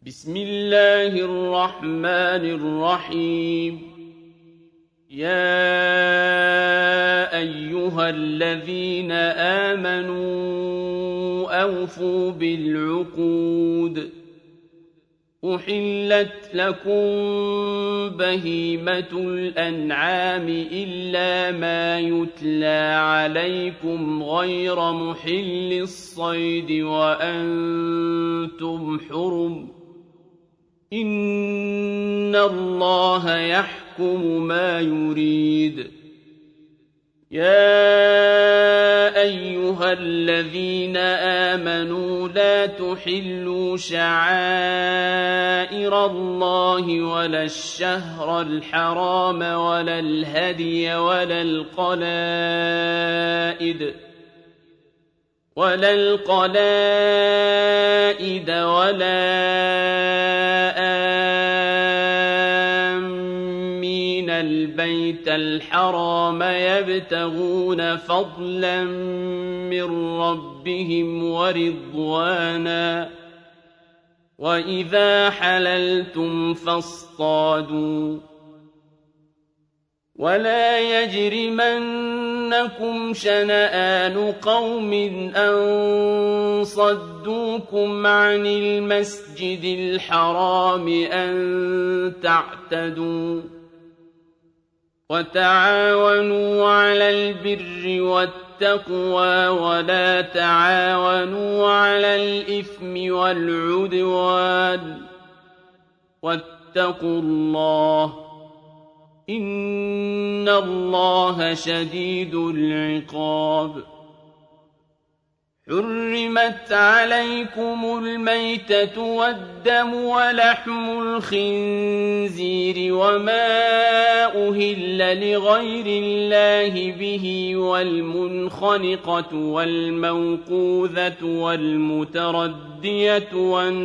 بسم الله الرحمن الرحيم. يا أيها الذين آمنوا أوفوا بالعقود. أحلت لكم بهيمة الأنعام إلا ما يتلى عليكم غير محل الصيد وأنتم حرم. إن الله يحكم ما يريد. يا أيها الذين آمنوا لا تحلوا شعائر الله ولا الشهر الحرام ولا الهدي ولا القلائد ولا آمين البيت الحرام يبتغون فضلا من ربهم ورضوانا. وإذا حللتم فاصطادوا. ولا يجرمنكم شنآن قوم أن صدوكم عن المسجد الحرام أن تعتدوا. وتعاونوا على البر والتقوى ولا تعاونوا على الإثم والعدوان. واتقوا الله إن الله شديد العقاب. حرمت عليكم الميتة والدم ولحم الخنزير وما أهل لغير الله به والمنخنقة والموقوذة والمتردية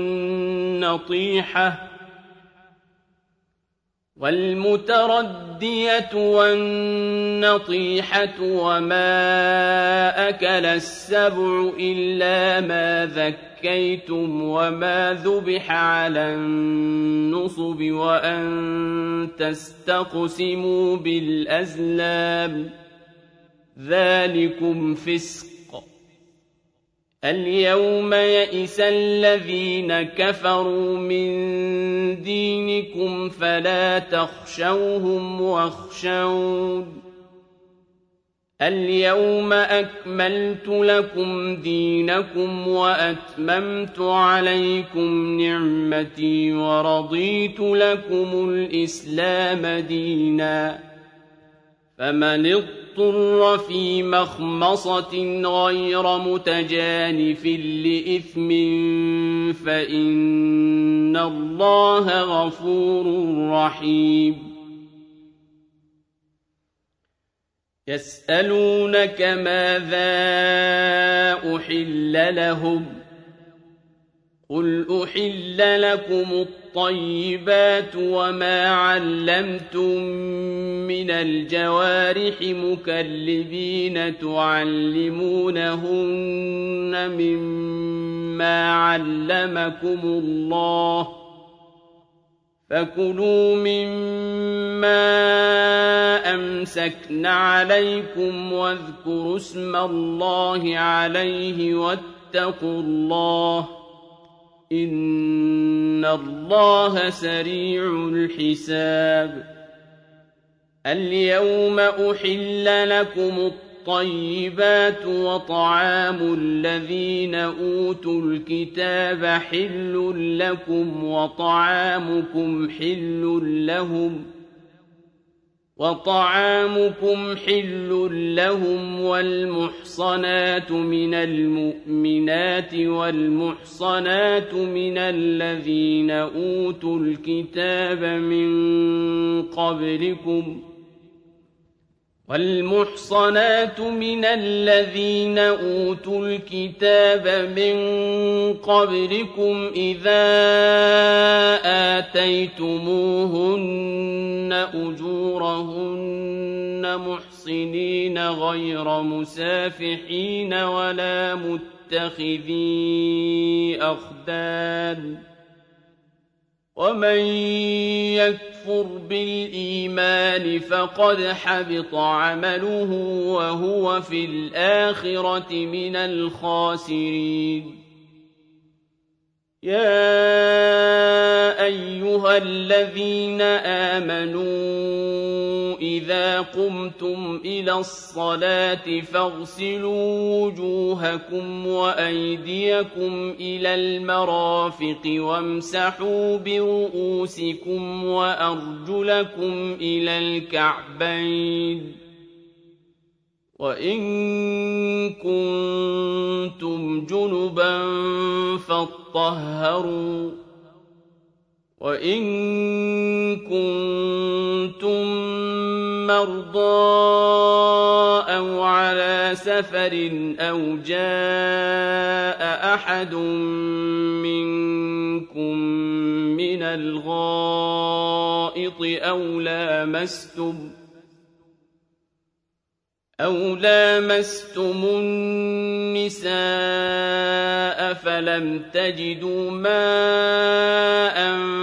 والنطيحة وما أكل السبع إلا ما ذكيتم وما ذبح على النصب وأن تستقسموا بالأزلام ذلكم فسق. اليوم يئس الذين كفروا من دينكم فلا تخشوهم واخشون. اليوم أكملت لكم دينكم وأتممت عليكم نعمتي ورضيت لكم الإسلام دينا. فمن اضطر في مخمصة غير متجانف لإثم فإن الله غفور رحيم. يسألونك ماذا أحل لهم قل أحل لكم الطيبات وما علمتم من الجوارح مكلبين تعلمونهن مما علمكم الله فكلوا مما أمسكن عليكم واذكروا اسم الله عليه واتقوا الله إن الله سريع الحساب. اليوم أحل لكم الطيبات وطعام الذين أوتوا الكتاب حل لكم وطعامكم حل لهم والمحصنات من المؤمنات والمحصنات من الذين أوتوا الكتاب من قبلكم إذا آتيتموهن أجورهن محصنين غير مسافحين ولا متخذي أخدان ومن يكفر بالإيمان فقد حبط عمله وهو في الآخرة من الخاسرين يا أيها الذين آمنوا إذا قمتم إلى الصلاة فاغسلوا وجوهكم وأيديكم إلى المرافق وامسحوا برؤوسكم وأرجلكم إلى الكعبين وإن كنتم جنبا فاطهروا وإن كنتم مرضى أو على سفر أو جاء أحد منكم من الغائط أو لامستم النساء فلم تجدوا ماء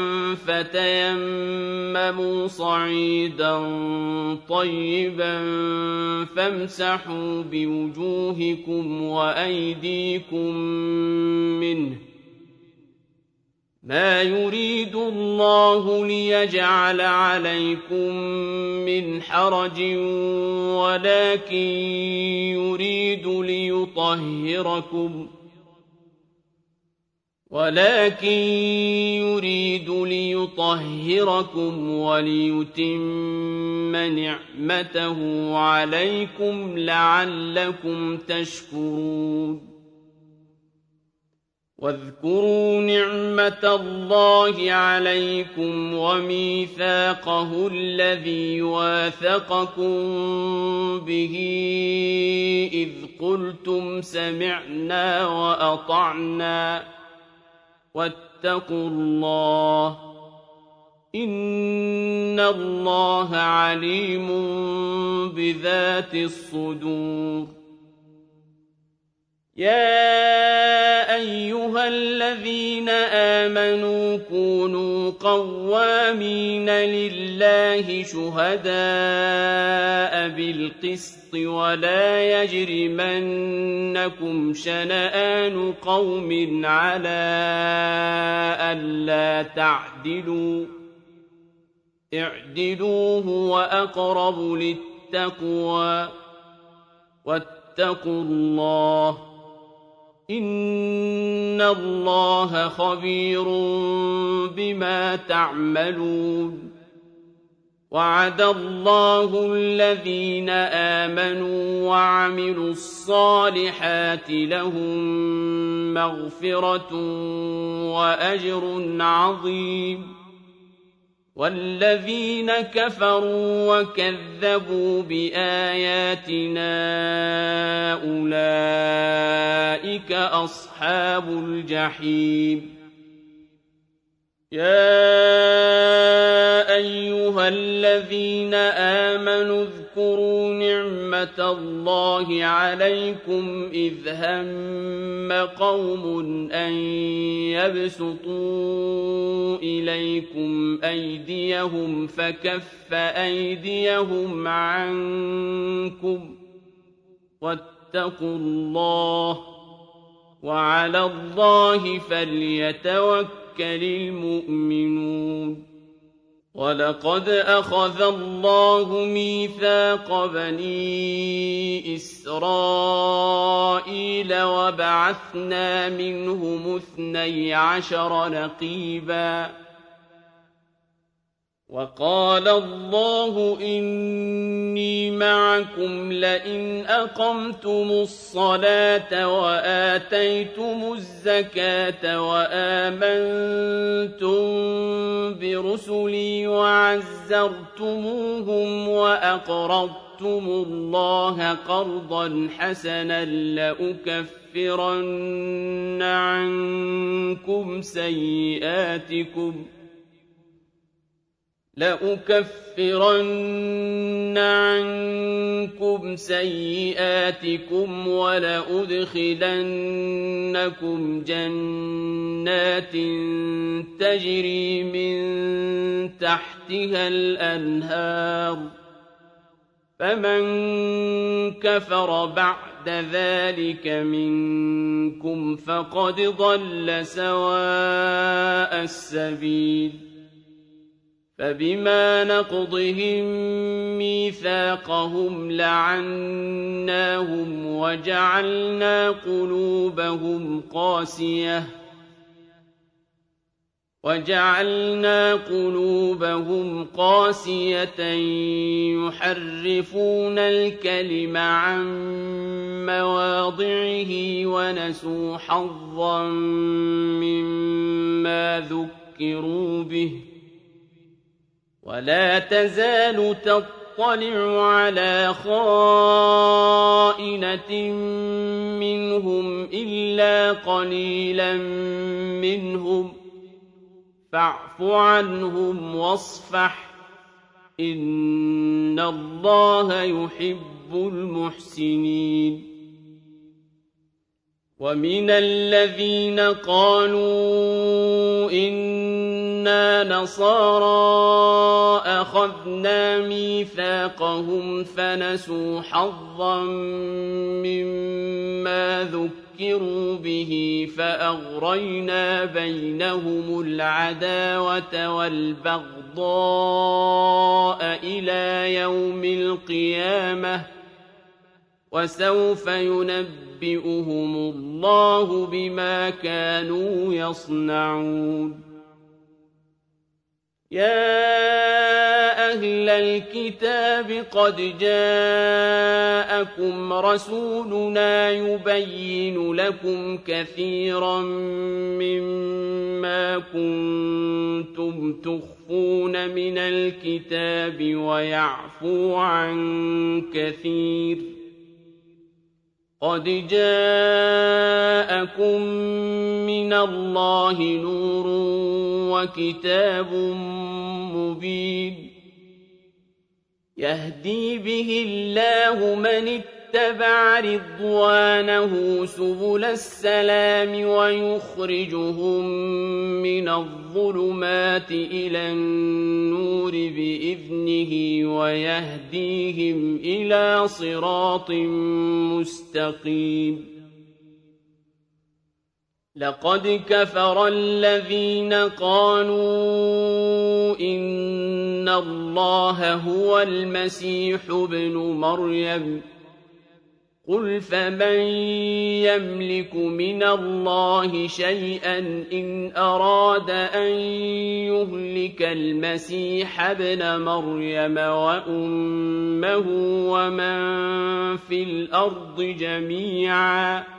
فتيمموا صعيدا طيبا فامسحوا بوجوهكم وأيديكم منه ما يريد الله ليجعل عليكم من حرج ولكن يريد ليطهركم وليتم نعمته عليكم لعلكم تشكرون واذكروا نعمة الله عليكم وميثاقه الذي واثقكم به إذ قلتم سمعنا وأطعنا واتقوا الله إن الله عليم بذات الصدور يا أيها الذين آمنوا كونوا قوامين لله شهداء بالقسط ولا يجرمنكم شنآن قوم على ألا تعدلوا اعدلوا هو أقرب للتقوى واتقوا الله إن الله خبير بما تعملون وعد الله الذين آمنوا وعملوا الصالحات لهم مغفرة وأجر عظيم والذين كفروا وكذبوا بآياتنا أولئك أصحاب الجحيم يا أيها الذين آمنوا اذكروا نعمة الله عليكم إذ هم قوم أن يبسطوا إليكم أيديهم فكف أيديهم عنكم واتقوا الله وعلى الله فليتوكل المؤمنون ولقد أخذ الله ميثاق بني إسرائيل وبعثنا منهم 12 نقيبا وقال الله إني معكم لئن أقمتم الصلاة وآتيتم الزكاة وآمنتم برسلي وعزرتموهم وأقرضتم الله قرضا حسنا لأكفرن عنكم سيئاتكم لَأُكَفِّرَنَّ عَنكُمْ سَيِّئَاتِكُمْ وَلَأُدْخِلَنَّكُمْ جَنَّاتٍ تَجْرِي مِن تَحْتِهَا الْأَنْهَارُ ۚ فَمَن كَفَرَ بَعْدَ ذَٰلِكَ مِنكُمْ فَقَدْ ضَلَّ سَوَاءَ السَّبِيلِ فَبِمَا نَقْضِهِم مِّيثَاقَهُمْ لَعَنَّاهُمْ وَجَعَلْنَا قُلُوبَهُمْ قَاسِيَةً يُحَرِّفُونَ الْكَلِمَ عَن مَّوَاضِعِهِ وَنَسُوا حَظًّا مِّمَّا ذُكِّرُوا بِهِ ۚ وَلَا تَزَالُ تَطَّلِعُ عَلَىٰ خَائِنَةٍ مِّنْهُمْ إِلَّا قَلِيلًا مِّنْهُمْ ۖ فَاعْفُ عَنْهُمْ وَاصْفَحْ ۚ إِنَّ اللَّهَ يُحِبُّ الْمُحْسِنِينَ. وَمِنَ الَّذِينَ قَالُوا إِنَّا نَصَارَىٰ أَخَذْنَا مِيثَاقَهُمْ فَنَسُوا حَظًّا مِّمَّا ذُكِّرُوا بِهِ فَأَغْرَيْنَا بَيْنَهُمُ الْعَدَاوَةَ وَالْبَغْضَاءَ إِلَىٰ يَوْمِ الْقِيَامَةِ ۚ وَسَوْفَ يُنَبِّئُهُمُ اللَّهُ بِمَا كَانُوا يَصْنَعُونَ. يَا أَهْلَ الْكِتَابِ قَدْ جَاءَكُمْ رَسُولُنَا يُبَيِّنُ لَكُمْ كَثِيرًا مِّمَّا كُنتُمْ تُخْفُونَ مِنَ الْكِتَابِ وَيَعْفُو عَن كَثِيرٍ ۚ قَدْ جَاءَكُم مِّنَ اللَّهِ نُورٌ وَكِتَابٌ مُّبِينٌ يَهْدِي بِهِ اللَّهُ مَنِ اتَّبَعَ رِضْوَانَهُ سُبُلَ السَّلَامِ وَيُخْرِجُهُم مِّنَ الظُّلُمَاتِ إِلَى النُّورِ بِإِذْنِهِ وَيَهْدِيهِمْ إِلَىٰ صِرَاطٍ مُّسْتَقِيمٍ. لَقَدْ كَفَرَ الَّذِينَ قَالُوا إِنَّ اللَّهَ هُوَ الْمَسِيحُ ابْنُ مَرْيَمَ ۚ قُلْ فَمَن يَمْلِكُ مِنَ اللَّهِ شَيْئًا إِنْ أَرَادَ أَن يُهْلِكَ الْمَسِيحَ ابْنَ مَرْيَمَ وَأُمَّهُ وَمَن فِي الْأَرْضِ جَمِيعًا ۗ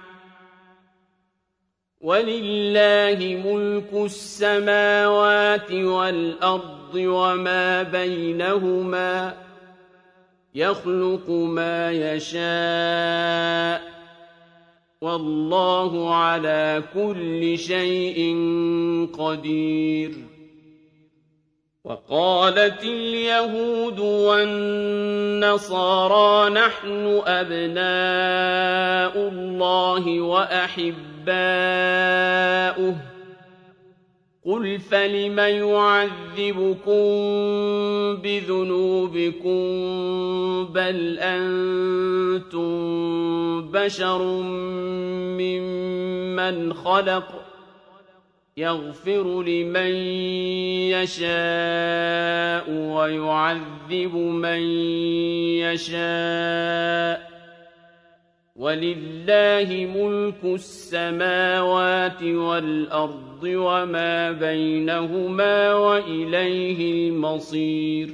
وَلِلَّهِ مُلْكُ السَّمَاوَاتِ وَالْأَرْضِ وَمَا بَيْنَهُمَا ۚ يَخْلُقُ مَا يَشَاءُ ۚ وَاللَّهُ عَلَىٰ كُلِّ شَيْءٍ قَدِيرٌ. وَقَالَتِ الْيَهُودُ وَالنَّصَارَىٰ نَحْنُ أَبْنَاءُ اللَّهِ وَأَحِبَّاؤُهُ ۚ قُلْ فَلِمَ يُعَذِّبُكُم بِذُنُوبِكُم ۖ بَلْ أَنتُم بَشَرٌ مِّمَّنْ خَلَقَ ۚ يَغْفِرُ لِمَن يَشَاءُ وَيُعَذِّبُ مَن يَشَاءُ ۚ وَلِلَّهِ مُلْكُ السَّمَاوَاتِ وَالْأَرْضِ وَمَا بَيْنَهُمَا ۖ وَإِلَيْهِ الْمَصِيرُ.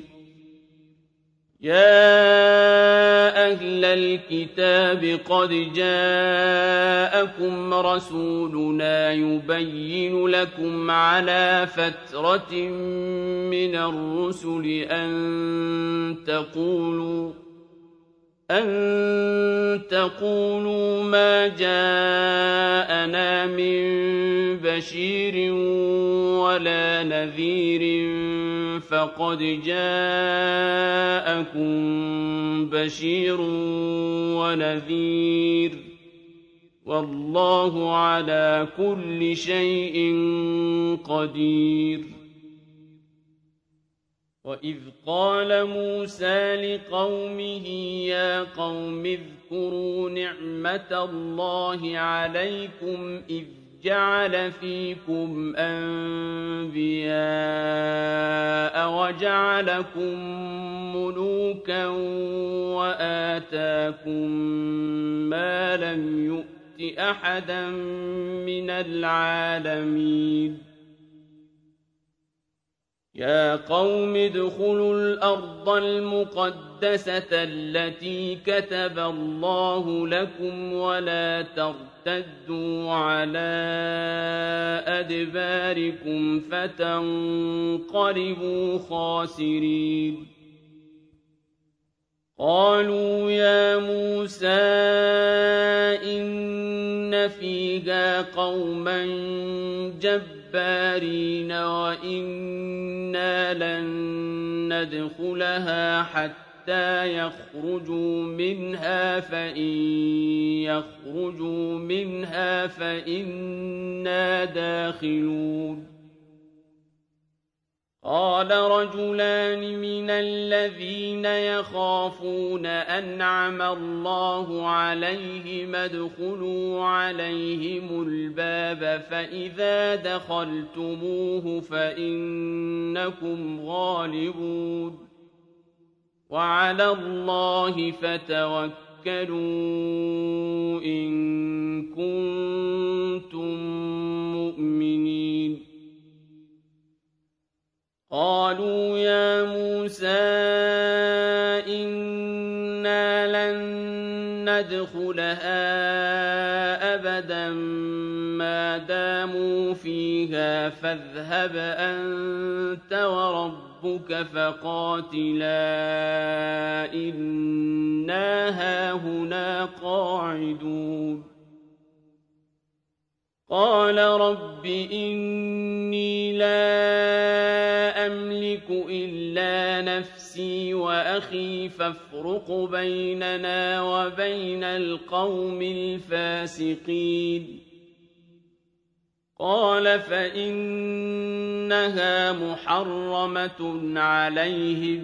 يَا أَهْلَ الْكِتَابِ قَدْ جَاءَكُمْ رَسُولُنَا يُبَيِّنُ لَكُمْ عَلَىٰ فَتْرَةٍ مِّنَ الرُّسُلِ أَن أن تقولوا ما جاءنا من بشير ولا نذير فقد جاءكم بشير ونذير والله على كل شيء قدير. وإذ قال موسى لقومه يا قوم اذكروا نعمة الله عليكم إذ جعل فيكم أنبياء وجعلكم ملوكا وآتاكم ما لم يؤت أحدا من العالمين. يا قوم ادخلوا الأرض المقدسة التي كتب الله لكم ولا ترتدوا على أدباركم فتنقلبوا خاسرين. قالوا يا موسى إن فيها قوما جبارين وإنا لن ندخلها حتى يخرجوا منها فإن يخرجوا منها فإنا داخلون. قال رجلان من الذين يخافون أنعم الله عليهم ادخلوا عليهم الباب فإذا دخلتموه فإنكم غالبون وعلى الله فتوكلوا إن كنتم مؤمنين. قالوا يا موسى إنا لن ندخلها أبدا ما داموا فيها فاذهب أنت وربك فقاتلا إنا هاهنا قاعدون. قال رب إني لا أملك إلا نفسي وأخي فافرق بيننا وبين القوم الفاسقين. قال فإنها محرمة عليهم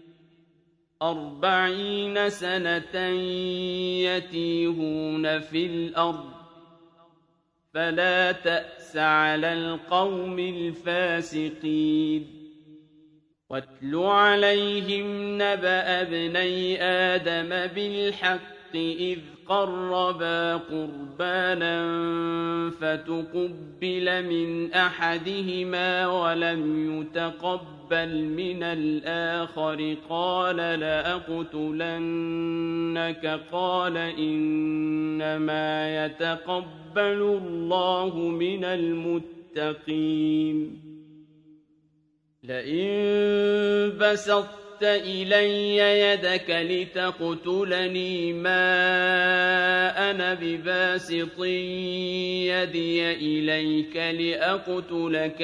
40 سنة يتيهون في الأرض فلا تأس على القوم الفاسقين. واتل عليهم نبأ ابني آدم بالحق إذ قربا قربانا فتقبل من أحدهما ولم يتقبل من الآخر قال لأقتلنك قال إنما يتقبل الله من المتقين. لئن بسطت إلي يدك لتقتلني ما أنا بباسط يدي إليك لأقتلك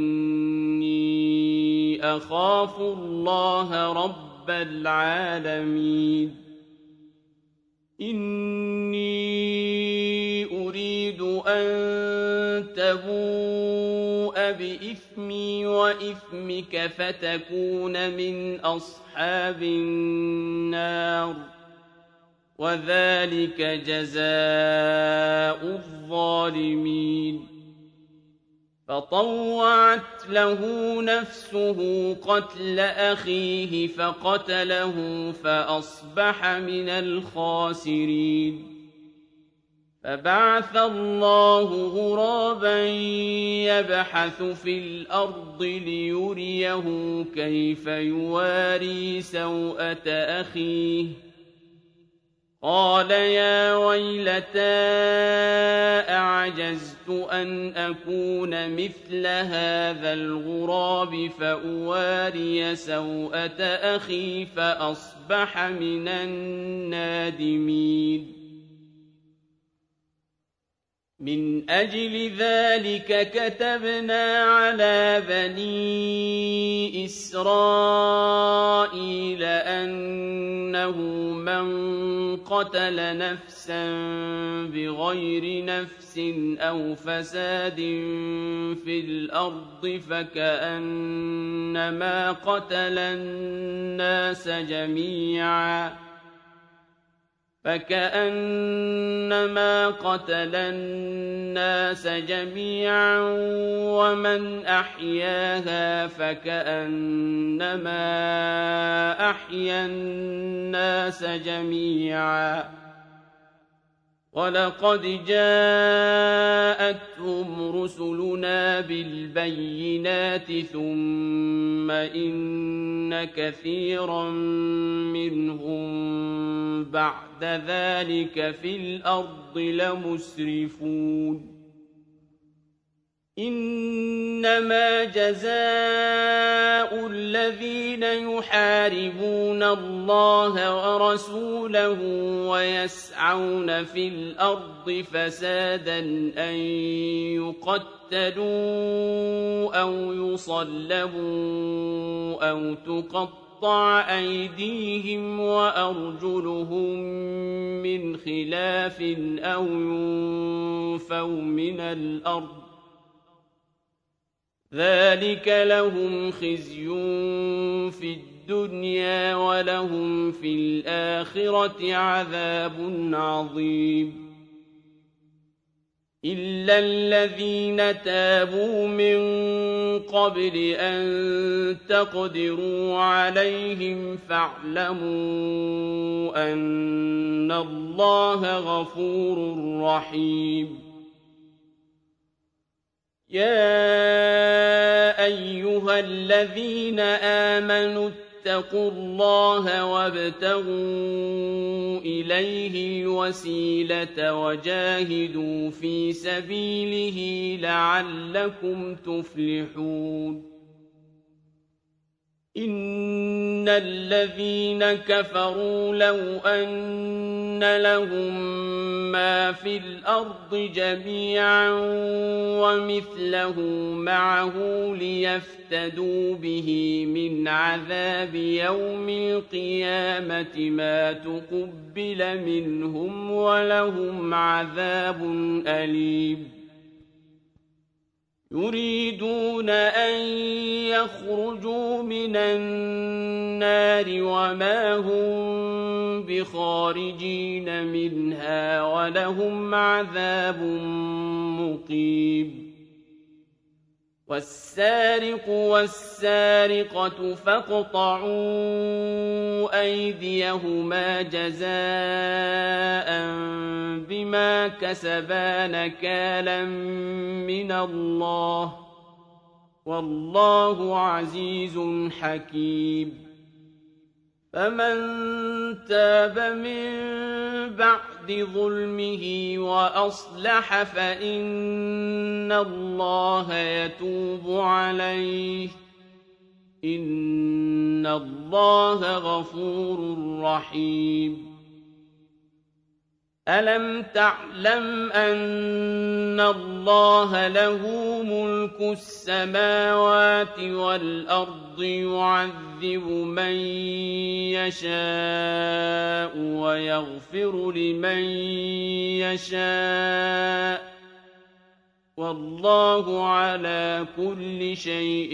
إني أخاف الله رب العالمين. إني أريد أن تبوء بإثمي وإثمك فتكون من أصحاب النار وذلك جزاء الظالمين. فطوعت له نفسه قتل أخيه فقتله فأصبح من الخاسرين. فبعث الله غرابا يبحث في الأرض ليريه كيف يواري سوءة أخيه قال يا ويلتى أعجزت أن أكون مثل هذا الغراب فأواري سوءة أخي فأصبح من النادمين من أجل ذلك كتبنا على بني إسرائيل أنه من قتل نفسا بغير نفس أو فساد في الأرض فكأنما قتل الناس جميعا ومن أحياها فكأنما أحيا الناس جميعا ولقد جاءتهم رسلنا بالبينات ثم إن كثيرا منهم بعد ذلك في الأرض لمسرفون إنما جزاء الذين يحاربون الله ورسوله ويسعون في الأرض فسادا أن يقتلوا أو يصلبوا أو تقطع أيديهم وأرجلهم من خلاف أو ينفوا من الأرض ذلك لهم خزي في الدنيا ولهم في الآخرة عذاب عظيم إلا الذين تابوا من قبل أن تقدروا عليهم فاعلموا أن الله غفور رحيم يا أيها الذين آمنوا اتقوا الله وابتغوا إليه الوسيلة وجاهدوا في سبيله لعلكم تفلحون إن الذين كفروا لو أن لهم ما في الأرض جميعا ومثله معه ليفتدوا به من عذاب يوم القيامة ما تقبل منهم ولهم عذاب أليم يريدون أن يخرجوا من النار وما هم بخارجين منها ولهم عذاب مقيم والسارق والسارقة فاقطعوا أيديهما جزاء بما كسبا نكالا من الله والله عزيز حكيم فمن تاب من بعد ظلمه وأصلح فإن الله يتوب عليه إن الله غفور رحيم ألم تعلم أن الله له ملك السماوات والأرض يعذب من يشاء ويغفر لمن يشاء والله على كل شيء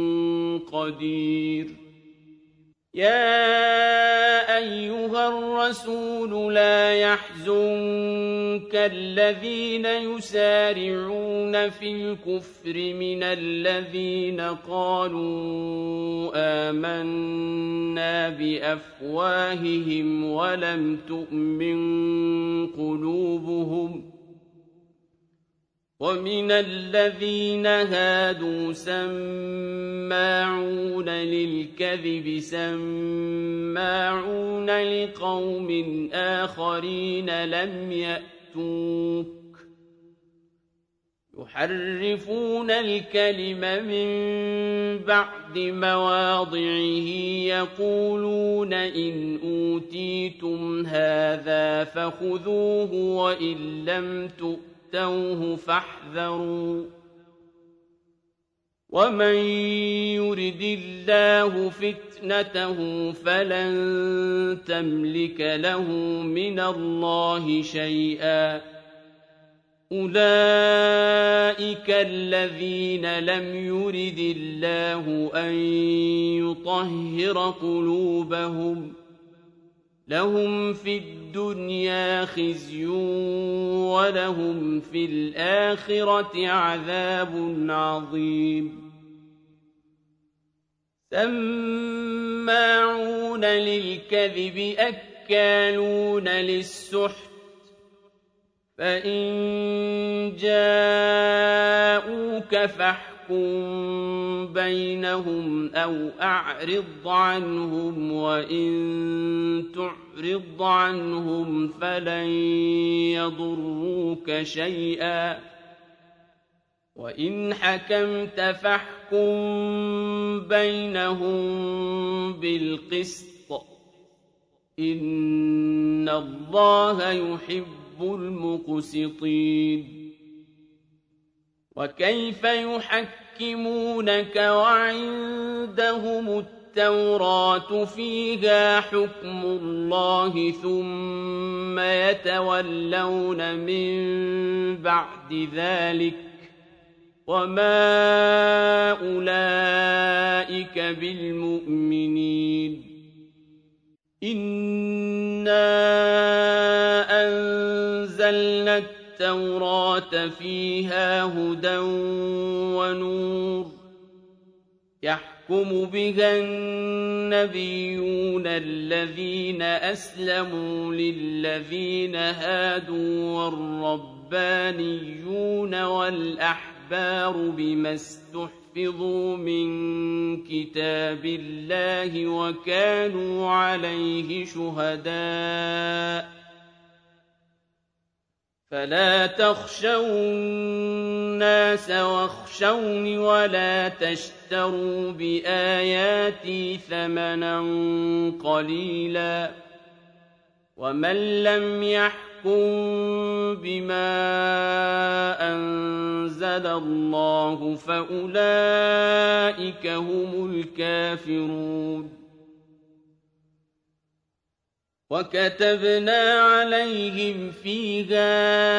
قدير يا أيها الرسول لا يحزنك الذين يسارعون في الكفر من الذين قالوا آمنا بأفواههم ولم تؤمن قلوبهم ومن الذين هادوا سماعون للكذب سماعون لقوم آخرين لم يأتوك يحرفون الكلم من بعد مواضعه يقولون إن أوتيتم هذا فخذوه وإن لم تؤتوه فاحذروا ومن يرد الله فتنته فلن تملك له من الله شيئا أولئك الذين لم يرد الله أن يطهر قلوبهم لهم في الدنيا خزي ولهم في الآخرة عذاب عظيم سماعون للكذب أكالون للسحت فإن جاءوك فاحكم بينهم أو أعرض عنهم وإن تعرض عنهم فلن يضروك شيئا وإن حكمت فاحكم بينهم بالقسط إن الله يحب المقسطين وكيف يحكمونك وعندهم التوراة فيها حكم الله ثم يتولون من بعد ذلك وما أولئك بالمؤمنين إنا أنزلنا التوراة فيها هدى ونور يحكم بها النبيون الذين أسلموا للذين هادوا والربانيون والأحبار بما استحفظوا من كتاب الله وكانوا عليه شهداء فلا تخشوا الناس واخشوني ولا تشتروا بآياتي ثمنا قليلا ومن لم يحكم بما أنزل الله فأولئك هم الكافرون وكتبنا عليهم فيها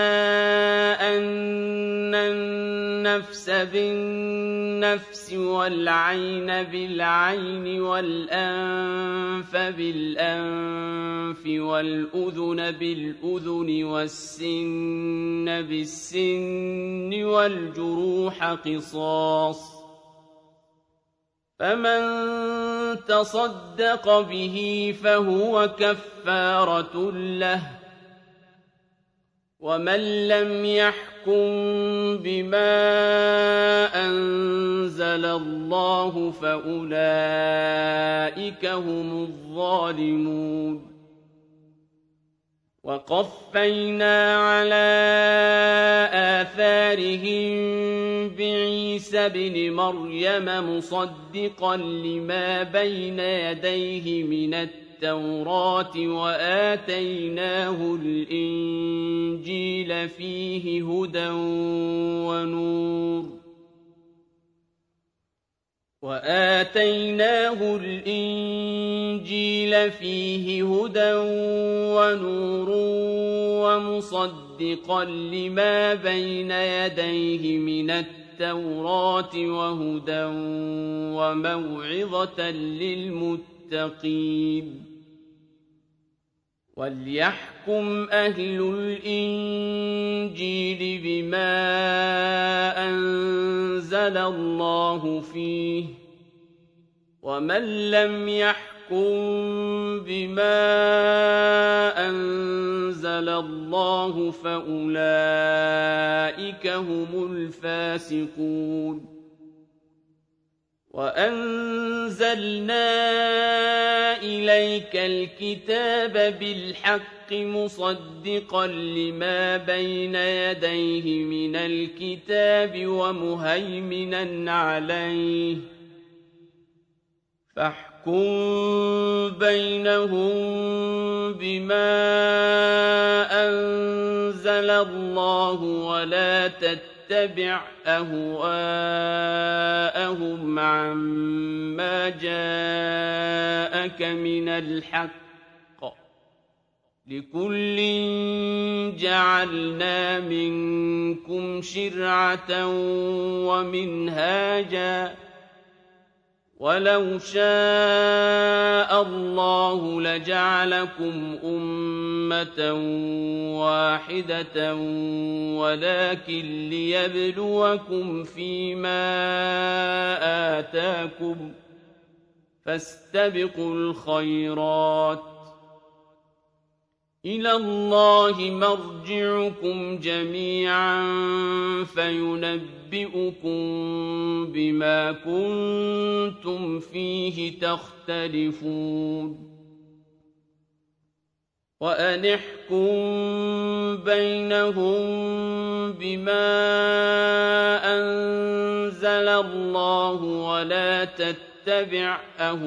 أن النفس بالنفس والعين بالعين والأنف بالأنف والأذن بالأذن والسن بالسن والجروح قصاص فمن تصدق به فهو كفارة له ومن لم يحكم بما أنزل الله فأولئك هم الظالمون وقفينا على آثارهم بعيسى ابن مريم مصدقا لما بين يديه من التوراة وآتيناه الإنجيل فيه هدى ونور ومصدقا لما بين يديه من التوراة وهدى وموعظة للمتقين وليحكم أهل الإنجيل بما أنزل الله فيه ومن لم يحكم يحكم بما أنزل الله فأولئك هم الفاسقون وأنزلنا إليك الكتاب بالحق مصدقا لما بين يديه من الكتاب ومهيمنا عليه فاحكم بينهم بما أنزل الله ولا تتبع أهواءهم عما جاءك من الحق لكل جعلنا منكم شرعة ومنهاجا ولو شاء الله لجعلكم أمة واحدة ولكن ليبلوكم فيما آتاكم فاستبقوا الخيرات إلى الله مرجعكم جميعا فينبئكم بما كنتم فيه تختلفون وأن احكم بينهم بما أنزل الله ولا تتبع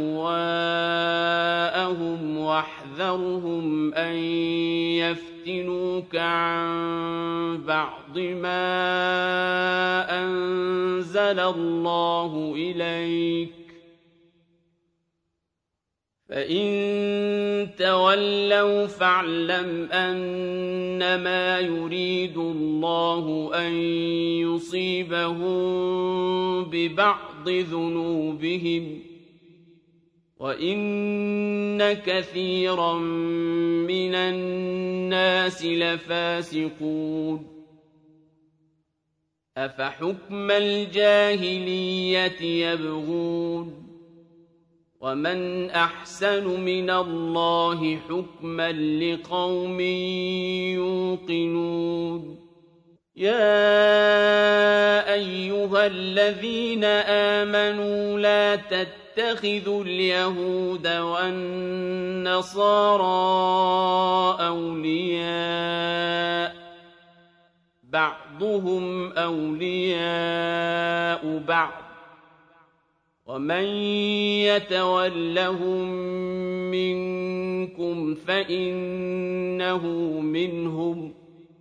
أهواءهم واحذرهم أن يفتنوك عن بعض ما أنزل الله إليك فإن تولوا فاعلم أنما يريد الله أن يصيبهم ببعض ذنوبهم وإن كثيرا من الناس لفاسقون أفحكم الجاهلية يبغون ومن أحسن من الله حكما لقوم يوقنون يا أيها الذين آمنوا لا تتخذوا اليهود والنصارى أولياء بعضهم أولياء بعض ومن يتولهم منكم فإنه منهم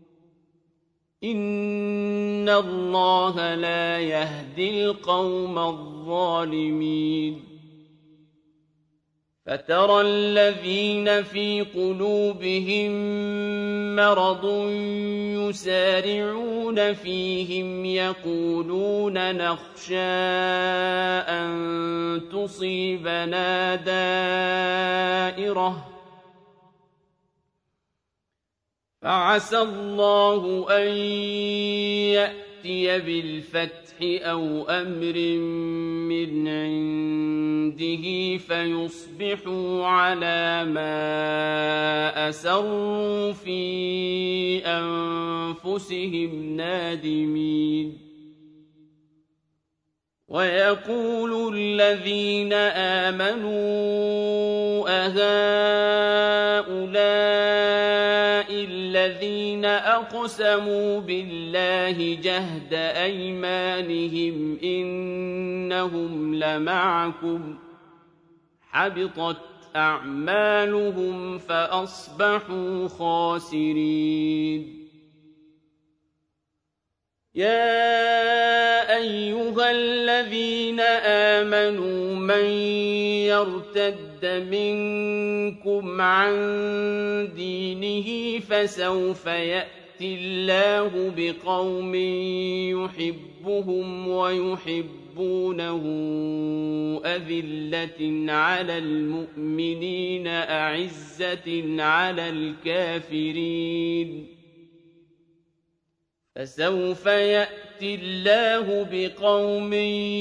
إن الله لا يهدي القوم الظالمين فترى الذين في قلوبهم مرض يسارعون فيهم يقولون نخشى أن تصيبنا دائرة فعسى الله أن يأتي بالفتح أو أمر من عنده فيصبحوا على ما أسروا في أنفسهم نادمين ويقول الذين آمنوا أهؤلاء الذين أقسموا بالله جهد أيمانهم إنهم لمعكم حبطت أعمالهم فأصبحوا خاسرين يا أيها الذين آمنوا من يرتد منكم عن دينه فسوف يأتي الله بقوم يحبهم ويحبونه أذلة على المؤمنين أعزة على الكافرين فسوف يأتي يأتي الله بقوم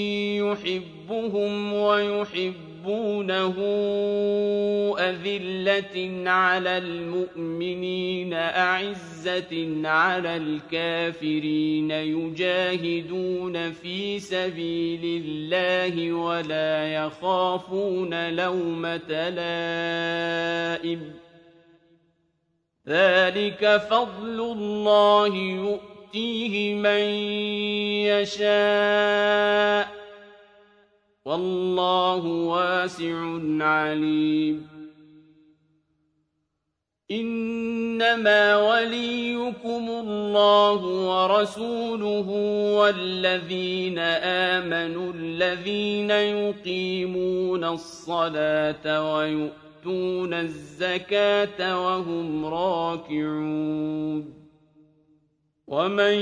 يحبهم ويحبونه أذلة على المؤمنين أعزة على الكافرين يجاهدون في سبيل الله ولا يخافون لومة لائم ذلك فضل الله يؤتيه من يشاء والله واسع عليم إنما وليكم الله ورسوله والذين آمنوا الذين يقيمون الصلاة ويؤتون الزكاة وهم راكعون ومن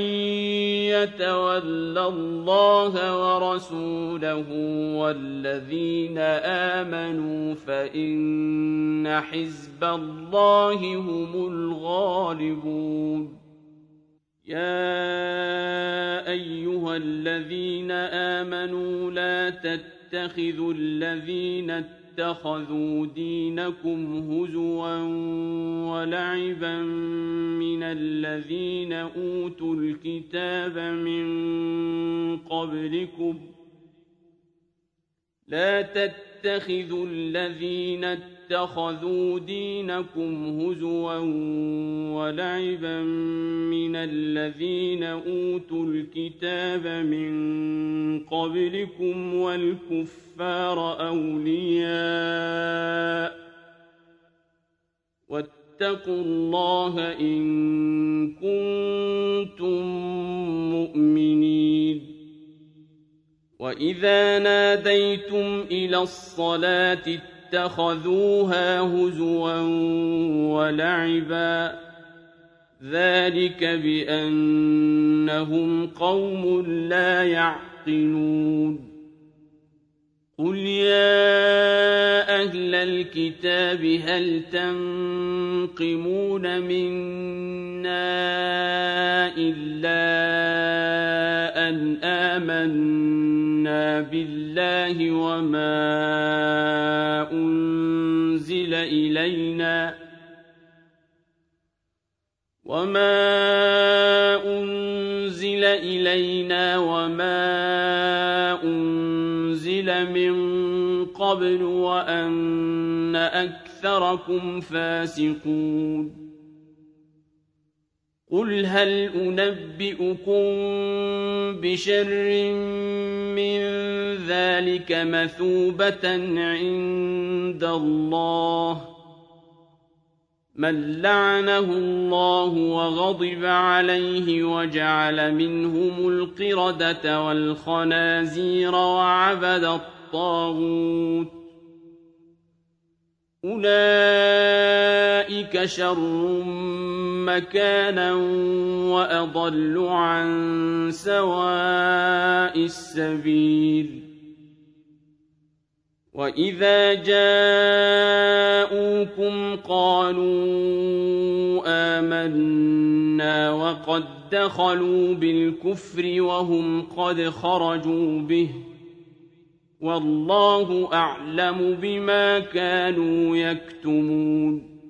يتول الله ورسوله والذين آمنوا فإن حزب الله هم الغالبون يا أيها الذين آمنوا لا تتخذوا الذين اتخذوا دينكم هزوا ولعبا من الذين أوتوا الكتاب من قبلكم لا تتخذوا الذين اتخذوا دينكم هزوا ولعبا من الذين أوتوا الكتاب من قبلكم والكفار أولياء واتقوا الله إن كنتم مؤمنين وإذا ناديتم إلى الصلاة اتخذوها هزوا ولعبا ذلك بأنهم قوم لا يعقلون قل يا أهل الكتاب هل تنقمون منا إلا أن آمنا بالله وما أنزل إلينا وما أنزل من قبل وأن أكثركم فاسقون قل هل أنبئكم بشر من ذلك مثوبة عند الله من لعنه الله وغضب عليه وجعل منهم القردة والخنازير وعبد الطاغوت أولئك شر مكانا وأضل عن سواء السبيل وإذا جاءوكم قالوا آمنا وقد دخلوا بالكفر وهم قد خرجوا به والله أعلم بما كانوا يكتمون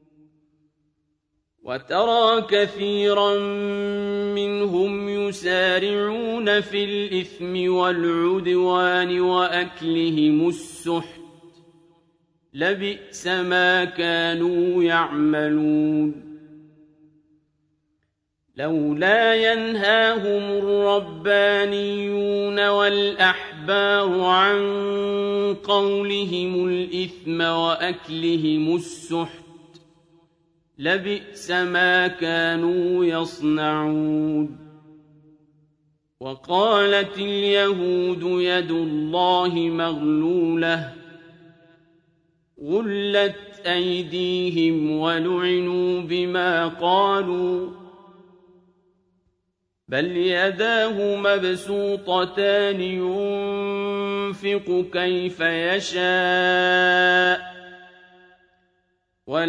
وترى كثيرا منهم يسارعون في الإثم والعدوان وأكلهم السحت لبئس ما كانوا يعملون لولا ينهاهم الربانيون والأحبار عن قولهم الإثم وأكلهم السحت لبئس ما كانوا يصنعون وقالت اليهود يد الله مغلولة غلت أيديهم ولعنوا بما قالوا بل يداه مبسوطتان ينفق كيف يشاء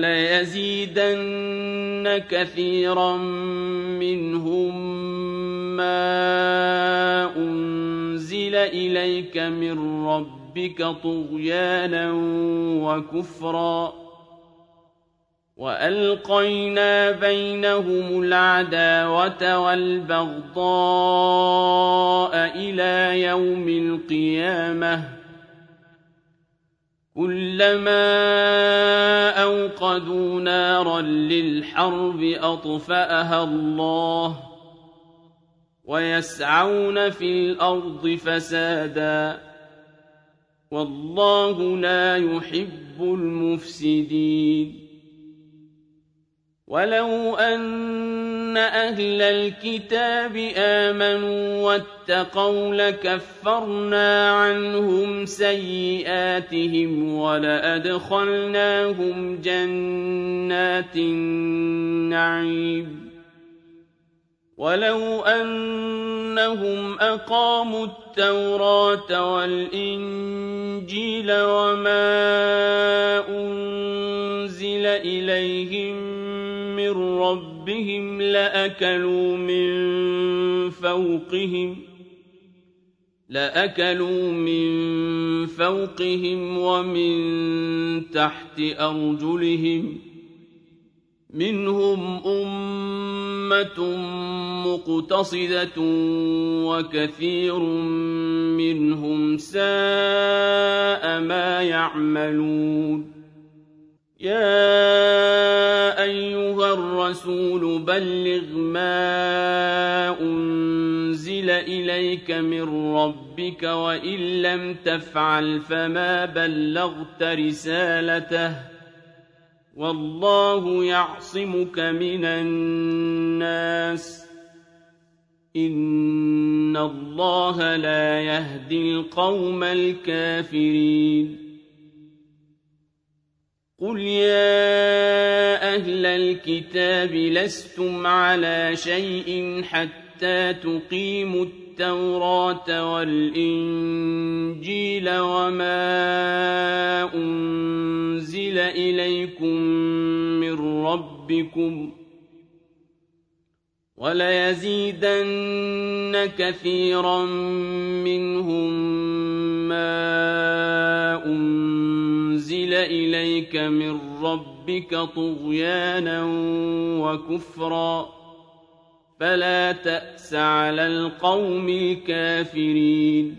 وليزيدن كثيرا منهم ما أنزل إليك من ربك طغيانا وكفرا وألقينا بينهم العداوة والبغضاء إلى يوم القيامة كلما أوقدوا نارا للحرب أطفأها الله ويسعون في الأرض فسادا والله لا يحب المفسدين ولو أن أهل الكتاب آمنوا واتقوا لكفرنا عنهم سيئاتهم ولأدخلناهم جنات النعيم ولو أنهم أقاموا التوراة والإنجيل وما أنزل إليهم من ربهم لأكلوا من فوقهم ومن تحت أرجلهم منهم أمة مقتصدة وكثير منهم ساء ما يعملون يا أيها الرسول بلغ ما أنزل إليك من ربك وإن لم تفعل فما بلغت رسالته والله يعصمك من الناس إن الله لا يهدي القوم الكافرين قل يا أهل الكتاب لستم على شيء حتى تقيموا التوراة والإنجيل وما أنزل إليكم من ربكم وليزيدن كثيرا منهم ما أنزل إليك من ربك طغيانا وكفرا فلا تأس على القوم الكافرين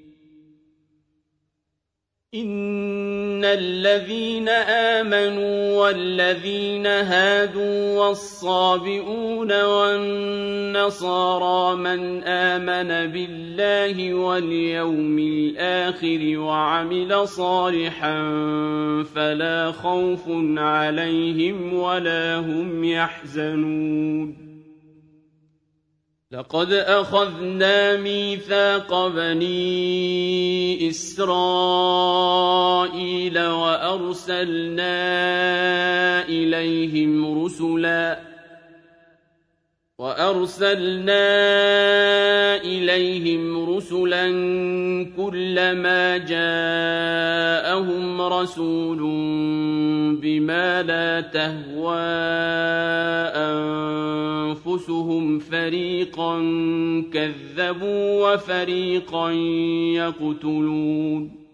إن الذين آمنوا والذين هادوا والصابئون والنصارى من آمن بالله واليوم الآخر وعمل صالحا فلا خوف عليهم ولا هم يحزنون لقد أخذنا ميثاق بني إسرائيل وأرسلنا إليهم رسلا كلما جاءهم رسول بما لا تهوى أنفسهم فريقا كذبوا وفريقا يقتلون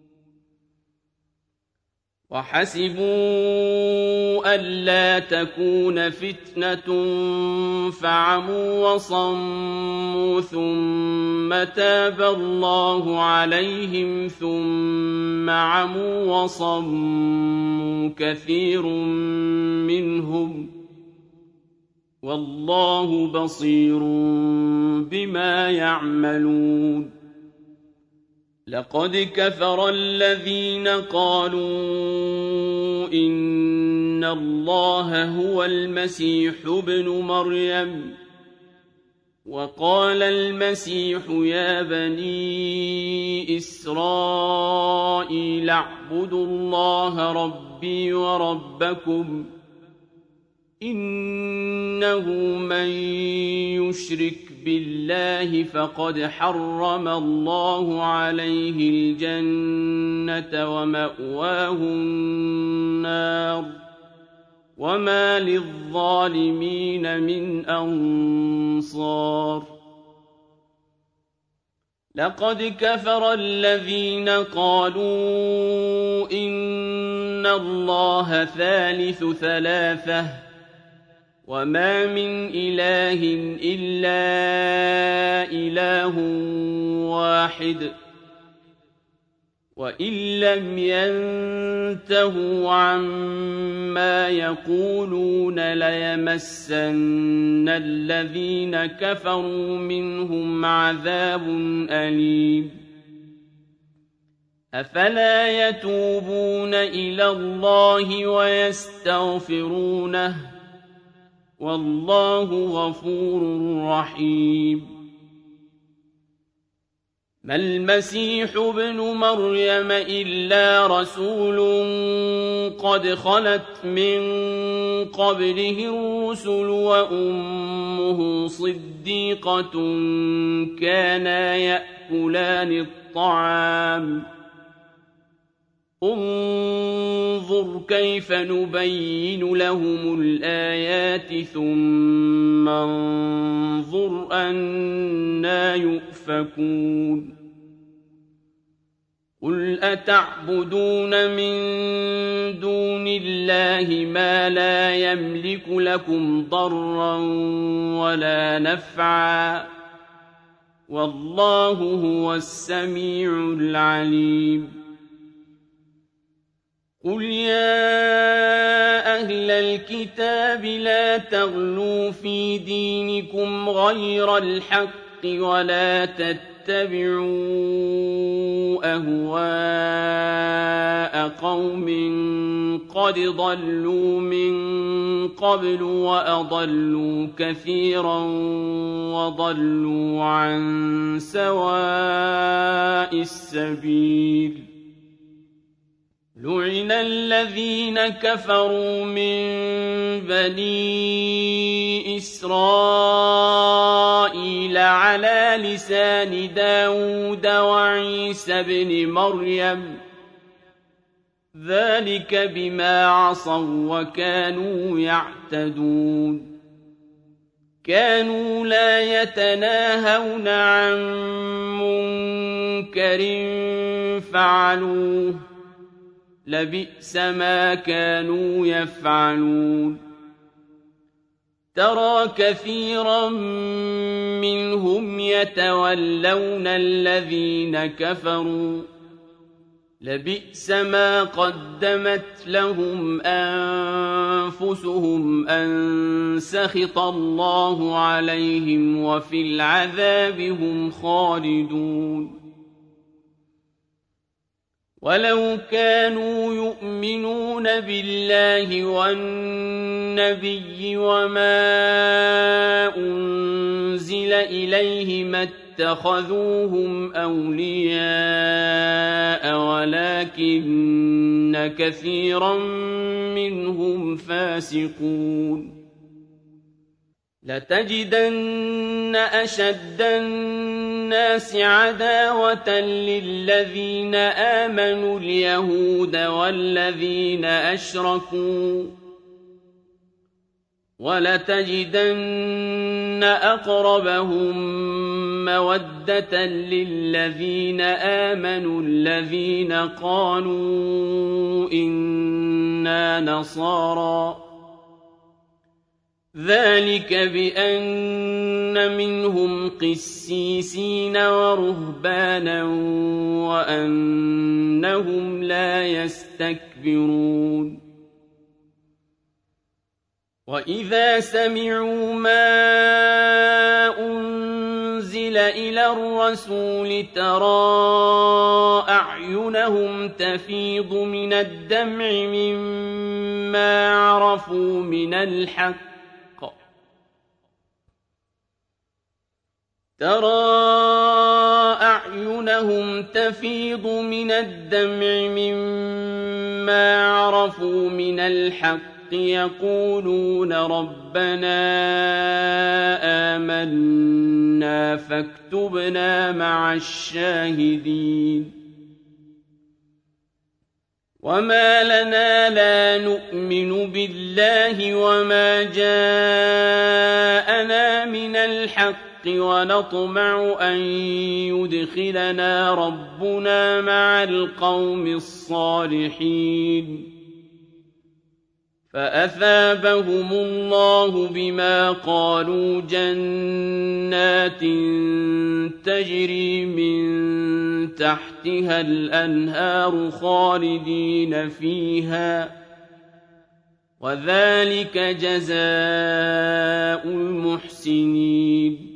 وحسبوا ألا تكون فتنة فعموا وصموا ثم تاب الله عليهم ثم عموا وصموا كثير منهم والله بصير بما يعملون لقد كفر الذين قالوا إن الله هو المسيح ابن مريم وقال المسيح يا بني إسرائيل اعبدوا الله ربي وربكم إنه من يشرك بالله فقد حرم الله عليه الجنة ومأواه النار وما للظالمين من أنصار لقد كفر الذين قالوا إن الله ثالث ثلاثة وما من إله إلا إله واحد وإن لم ينتهوا عما يقولون ليمسن الذين كفروا منهم عذاب أليم أفلا يتوبون إلى الله ويستغفرونه والله غفور رحيم ما المسيح ابن مريم إلا رسول قد خلت من قبله الرسل وأمه صديقة كانا يأكلان الطعام انظر كيف نبين لهم الآيات ثم انظر أنى يؤفكون قل أتعبدون من دون الله ما لا يملك لكم ضرا ولا نفعا والله هو السميع العليم قل يا أهل الكتاب لا تغلوا في دينكم غير الحق ولا تتبعوا أهواء قوم قد ضلوا من قبل وأضلوا كثيرا وضلوا عن سواء السبيل لعن الذين كفروا من بني إسرائيل على لسان داود وعيسى بن مريم ذلك بما عصوا وكانوا يعتدون كانوا لا يتناهون عن منكر فعلوه لبئس ما كانوا يفعلون ترى كثيرا منهم يتولون الذين كفروا لبئس ما قدمت لهم أنفسهم أن سخط الله عليهم وفي العذاب هم خالدون ولو كانوا يؤمنون بالله والنبي وما أنزل إليه ما اتخذوهم أولياء ولكن كثيرا منهم فاسقون لتجدن أشد الناس عداوة للذين آمنوا اليهود والذين أشركوا ولتجدن أقربهم مودة للذين آمنوا الذين قالوا إنا نصارى ذلك بأن منهم قسيسين ورهبانا وأنهم لا يستكبرون وإذا سمعوا ما أنزل إلى الرسول ترى أعينهم تفيض من الدمع مما عرفوا من الحق يقولون ربنا آمنا فاكتبنا مع الشاهدين وما لنا لا نؤمن بالله وما جاءنا من الحق ونطمع أن يدخلنا ربنا مع القوم الصالحين فأثابهم الله بما قالوا جنات تجري من تحتها الأنهار خالدين فيها وذلك جزاء المحسنين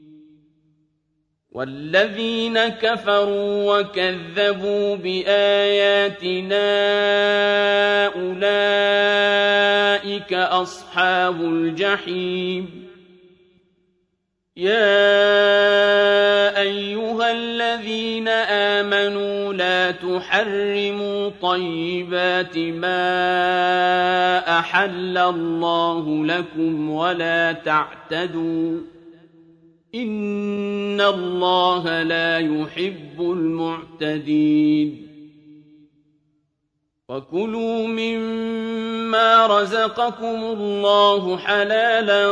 والذين كفروا وكذبوا بآياتنا أولئك أصحاب الجحيم يا أيها الذين آمنوا لا تحرموا طيبات ما أحل الله لكم ولا تعتدوا إن الله لا يحب المعتدين وكلوا مما رزقكم الله حلالا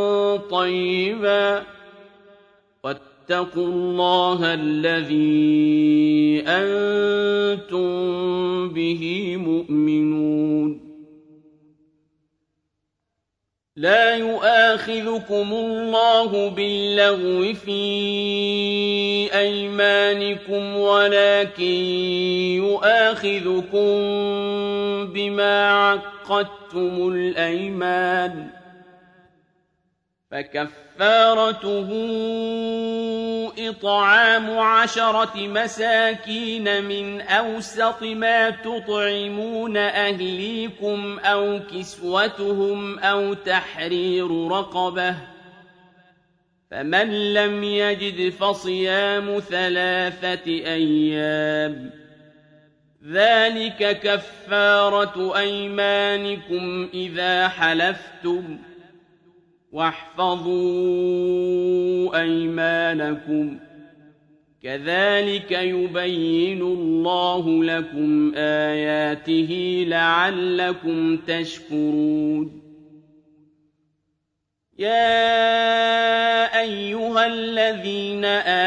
طيبا واتقوا الله الذي أنتم به مؤمنون لا يؤاخذكم الله باللغو في أيمانكم ولكن يؤاخذكم بما عقدتم الأيمان فكفارته إطعام 10 مساكين من أوسط ما تطعمون أهليكم أو كسوتهم أو تحرير رقبة فمن لم يجد فصيام 3 أيام ذلك كفارة أيمانكم إذا حلفتم واحفظوا أيمانكم كذلك يبين الله لكم آياته لعلكم تشكرون يا أيها الذين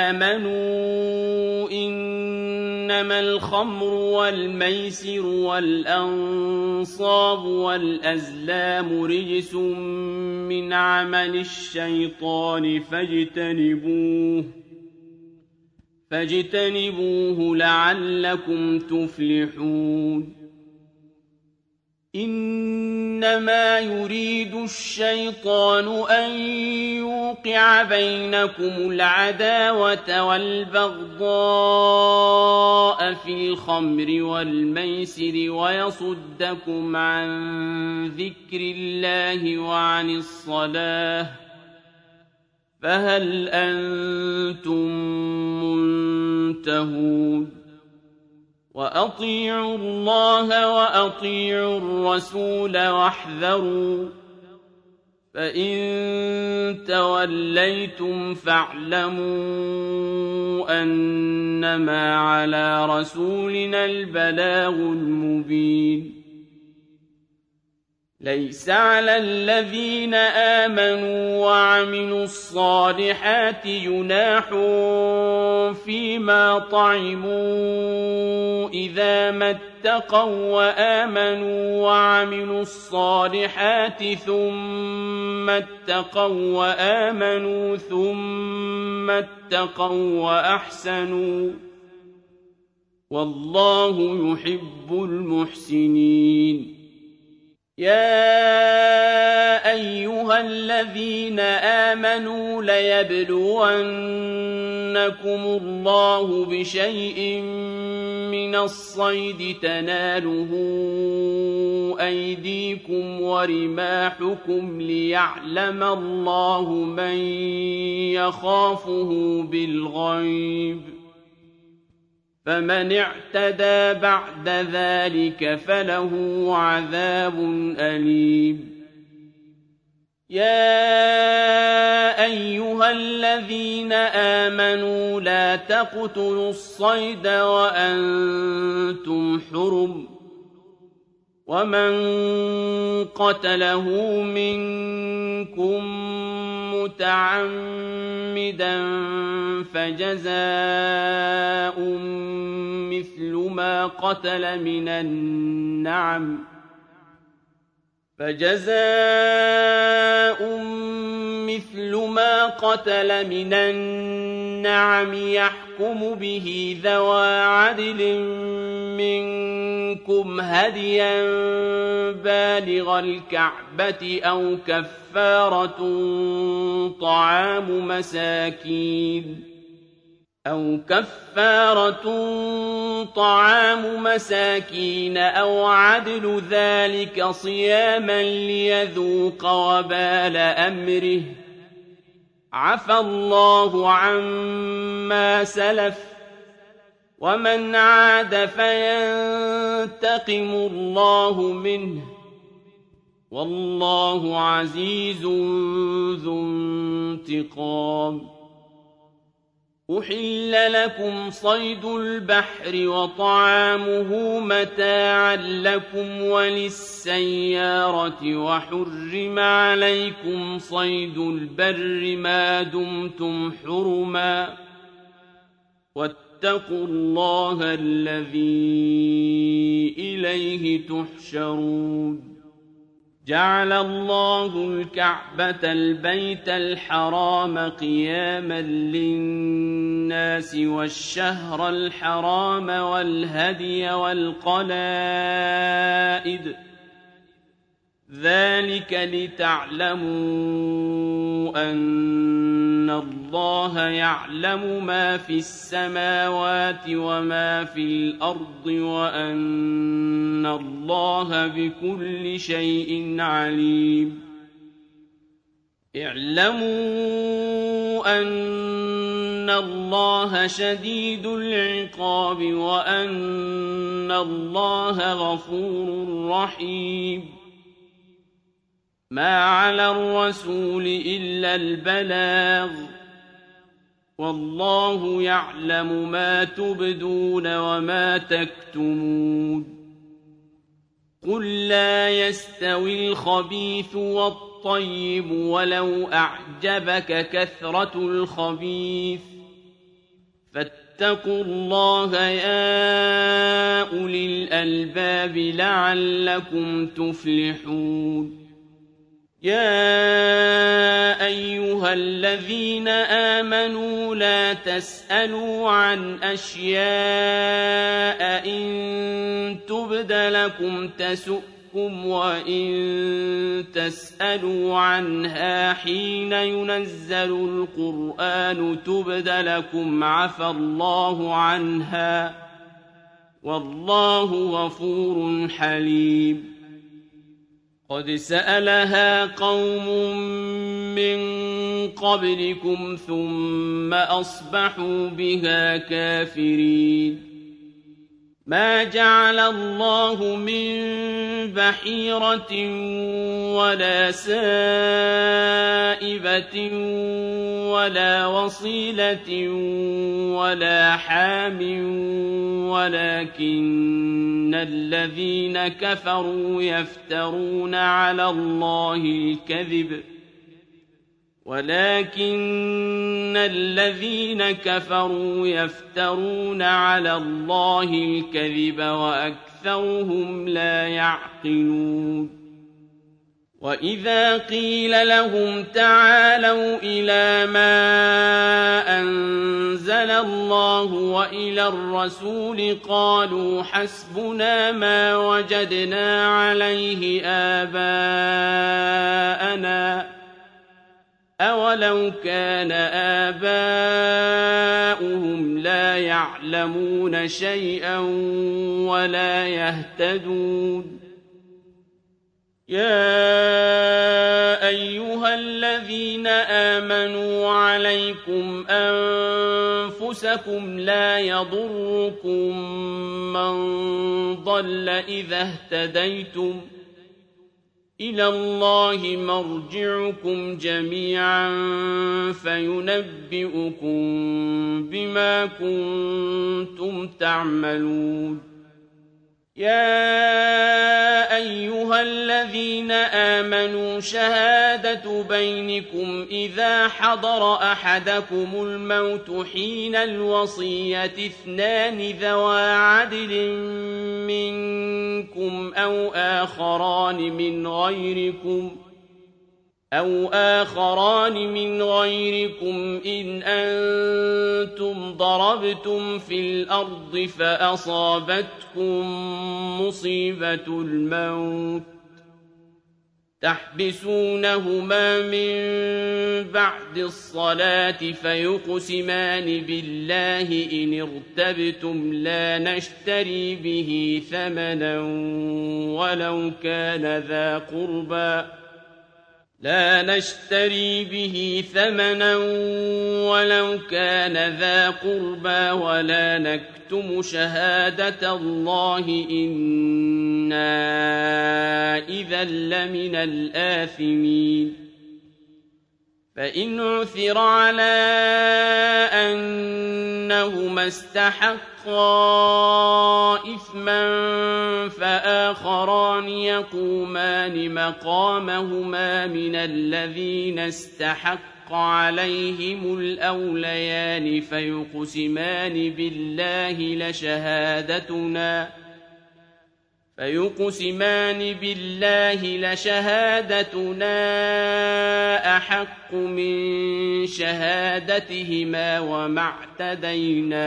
آمنوا إنما الخمر والميسر والأنصاب والأزلام رجس من عمل الشيطان فاجتنبوه لعلكم تفلحون إنما يريد الشيطان أن يوقع بينكم العداوة والبغضاء في الخمر والميسر ويصدكم عن ذكر الله وعن الصلاة فهل أنتم منتهون وأطيعوا الله وأطيعوا الرسول واحذروا فإن توليتم فاعلموا أنما على رسولنا البلاغ المبين ليس على الذين آمنوا وعملوا الصالحات جناح فيما طعموا إذا ما اتقوا وآمنوا وعملوا الصالحات ثم اتقوا وآمنوا ثم اتقوا وأحسنوا والله يحب المحسنين يا أيها الذين آمنوا ليبلونكم الله بشيء من الصيد تناله أيديكم ورماحكم ليعلم الله من يخافه بالغيب فمن اعتدى بعد ذلك فله عذاب أليم يا أيها الذين آمنوا لا تقتلوا الصيد وأنتم حرم ومن قتله منكم متعمدا فجزاء مثل ما قتل من النعم يحكم به ذوى عدل منكم هديا بالغ الكعبة أو كفارة طعام مساكين أو عدل ذلك صياما ليذوق وبال أمره عفى الله عما سلف ومن عاد فينتقم الله منه والله عزيز ذو انتقام. أحل لكم صيد البحر وطعامه متاعا لكم وللسيارة وحرم عليكم صيد البر ما دمتم حرما واتقوا الله الذي إليه تحشرون. جعل الله الكعبة البيت الحرام قياما للناس والشهر الحرام والهدي والقلائد ذلك لتعلموا أن الله يعلم ما في السماوات وما في الأرض وأن الله بكل شيء عليم. اعلموا أن الله شديد العقاب وأن الله غفور رحيم. ما على الرسول إلا البلاغ والله يعلم ما تبدون وما تكتمون. قل لا يستوي الخبيث والطيب ولو أعجبك كثرة الخبيث فاتقوا الله يا أولي الألباب لعلكم تفلحون. يا أيها الذين آمنوا لا تسألوا عن أشياء إن تبد لكم تسؤكم وإن تسألوا عنها حين ينزل القرآن تبد لكم عفى الله عنها والله غفور حليم. قد سألها قوم من قبلكم ثم أصبحوا بها كافرين. ما جعل الله من بحيرة ولا سائبة ولا وصيلة ولا حام ولكن الذين كفروا يفترون على الله الكذب وأكثرهم لا يعقلون. وإذا قيل لهم تعالوا إلى ما أنزل الله وإلى الرسول قالوا حسبنا ما وجدنا عليه آباءنا أولو كان آباؤهم لا يعلمون شيئا ولا يهتدون. يا أيها الذين آمنوا عليكم أنفسكم لا يضركم من ضل إذا اهتديتم إلى الله مرجعكم جميعا فينبئكم بما كنتم تعملون. يا أيها أيها الذين آمنوا شهادة بينكم إذا حضر أحدكم الموت حين الوصية 2 ذوى عدل منكم أو آخران من غيركم إن أنتم ضربتم في الأرض فأصابتكم مصيبة الموت تحبسونهما من بعد الصلاة فيقسمان بالله إن ارتبتم لا نشتري به ثمنا ولو كان ذا قربى ولا نكتم شهادة الله إنا إذا لمن الآثمين فإن عثر على أنهما استحقا إثما فآخران يقومان مقامهما من الذين استحق عليهم الأوليان فيقسمان بالله لشهادتنا أحق من شهادتهما وما اعتدينا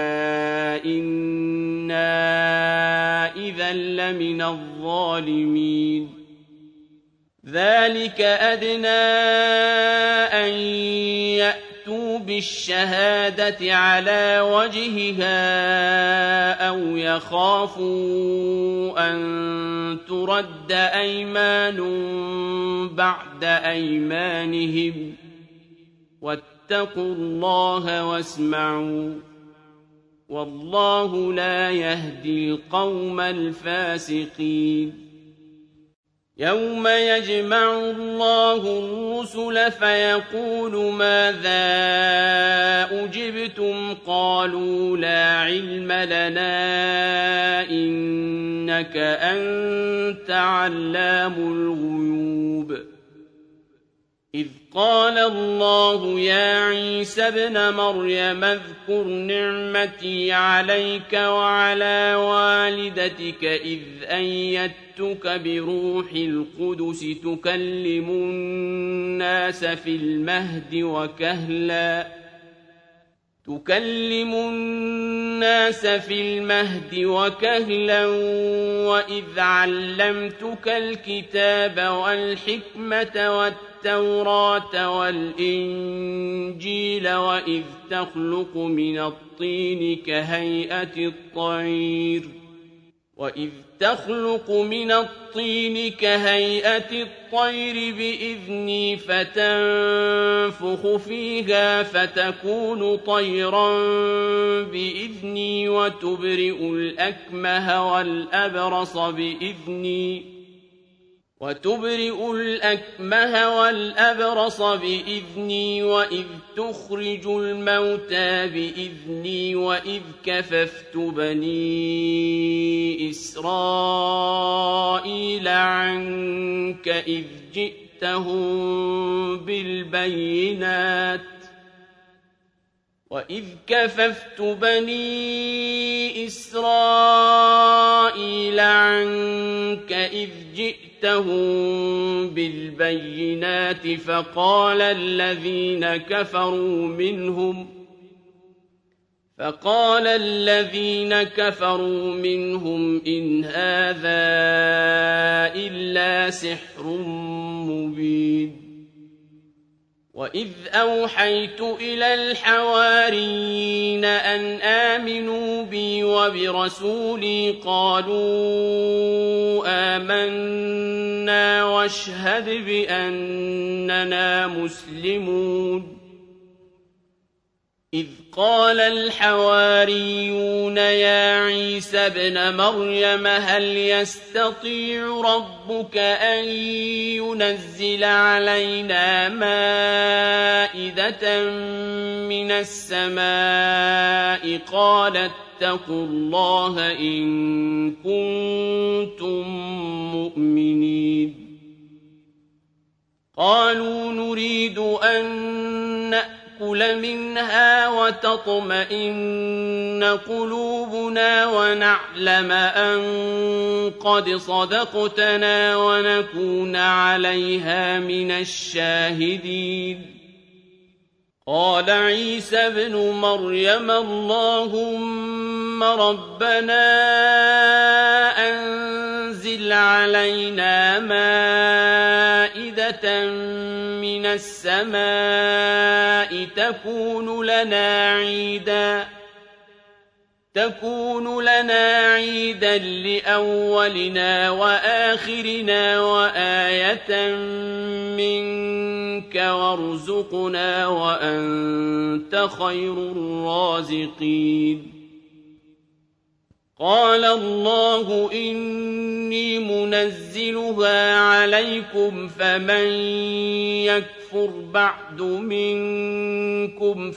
إنا إذا لمن الظالمين ذلك أدنى أن يأتوا بالشهادة على وجهها أو يخافوا أن ترد أيمان بعد أيمانهم واتقوا الله واسمعوا والله لا يهدي القوم الفاسقين يوم يجمع الله الرسل فيقول ماذا أجبتم قالوا لا علم لنا إنك أنت علام الغيوب إذ قال الله يا عيسى ابن مريم اذكر نعمتي عليك وعلى والدتك إذ أيدتك بروح القدس تكلم الناس في المهد وكهلا وإذ علمتك الكتاب والحكمة والتوراة والإنجيل وإذ تخلق من الطين كهيئة الطير بإذني فتنفخ فيها فتكون طيرا بإذني وتبرئ الأكمه والأبرص بإذني وإذ تخرج الموتى بإذني وإذ كففت بني إسرائيل عنك إذ جئتهم بالبينات فقال الذين كفروا منهم إن هذا إلا سحر مبين وإذ أوحيت إلى الحواريين أن آمنوا بي وبرسولي قالوا آمنا واشهد بأننا مسلمون إذ قال الحواريون يا عيسى ابن مريم هل يستطيع ربك أن ينزل علينا مائدة من السماء قال اتقوا الله إن كنتم مؤمنين قالوا نريد أن نأكل منها وتطمئن قلوبنا ونعلم أن قد صدقتنا ونكون عليها من الشاهدين. قال عيسى ابن مريم اللهم ربنا أنزل علينا مائدة من السماء تكون لنا عيدا لأولنا وآخرنا وآية منك وارزقنا وأنت خير الرازقين. قال الله إني منزلها عليكم فمن يكفر بعد منكم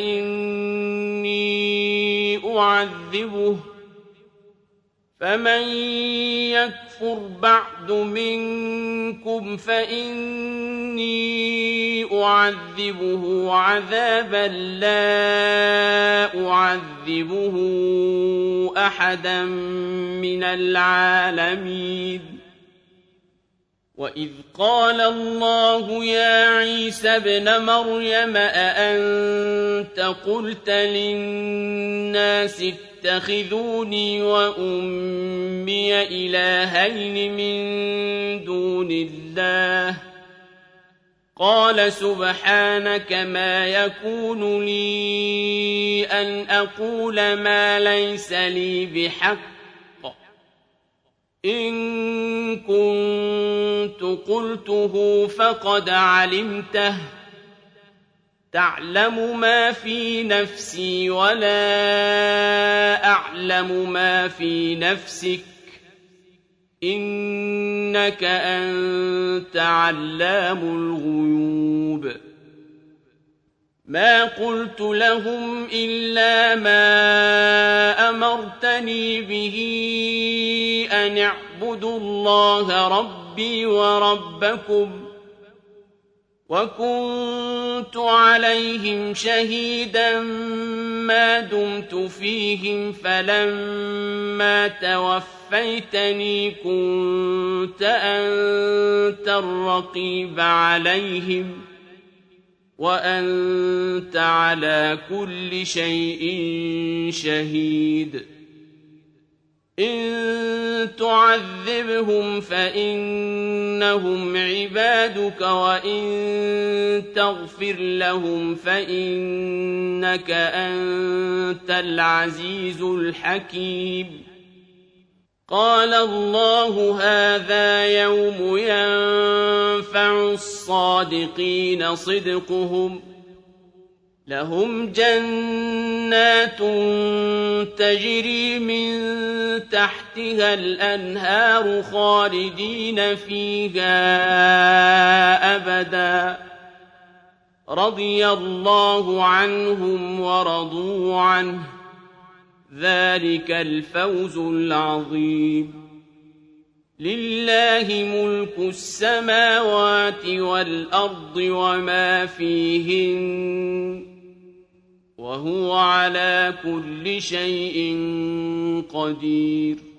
فإني أعذبه عذابا لا أعذبه أحدا من العالمين. وإذ قال الله يا عيسى ابن مريم أأنت قلت للناس اتخذوني وأمي إلهين من دون الله قال سبحانك ما يكون لي أن أقول ما ليس لي بحق إن كنت قلته فقد علمته تعلم ما في نفسي ولا أعلم ما في نفسك إنك أنت علام الغيوب. ما قلت لهم إلا ما أمرتني به أن اعبدوا الله ربي وربكم وكنت عليهم شهيدا ما دمت فيهم فلما توفيتني كنت أنت الرقيب عليهم وأنت على كل شيء شهيد. إن تعذبهم فإنهم عبادك وإن تغفر لهم فإنك أنت العزيز الحكيم. قال الله هذا يوم ينفع الصادقين صدقهم لهم جنات تجري من تحتها الأنهار خالدين فيها أبدا رضي الله عنهم ورضوا عنه ذلك الفوز العظيم. لله ملك السماوات والأرض وما فيهن وهو على كل شيء قدير.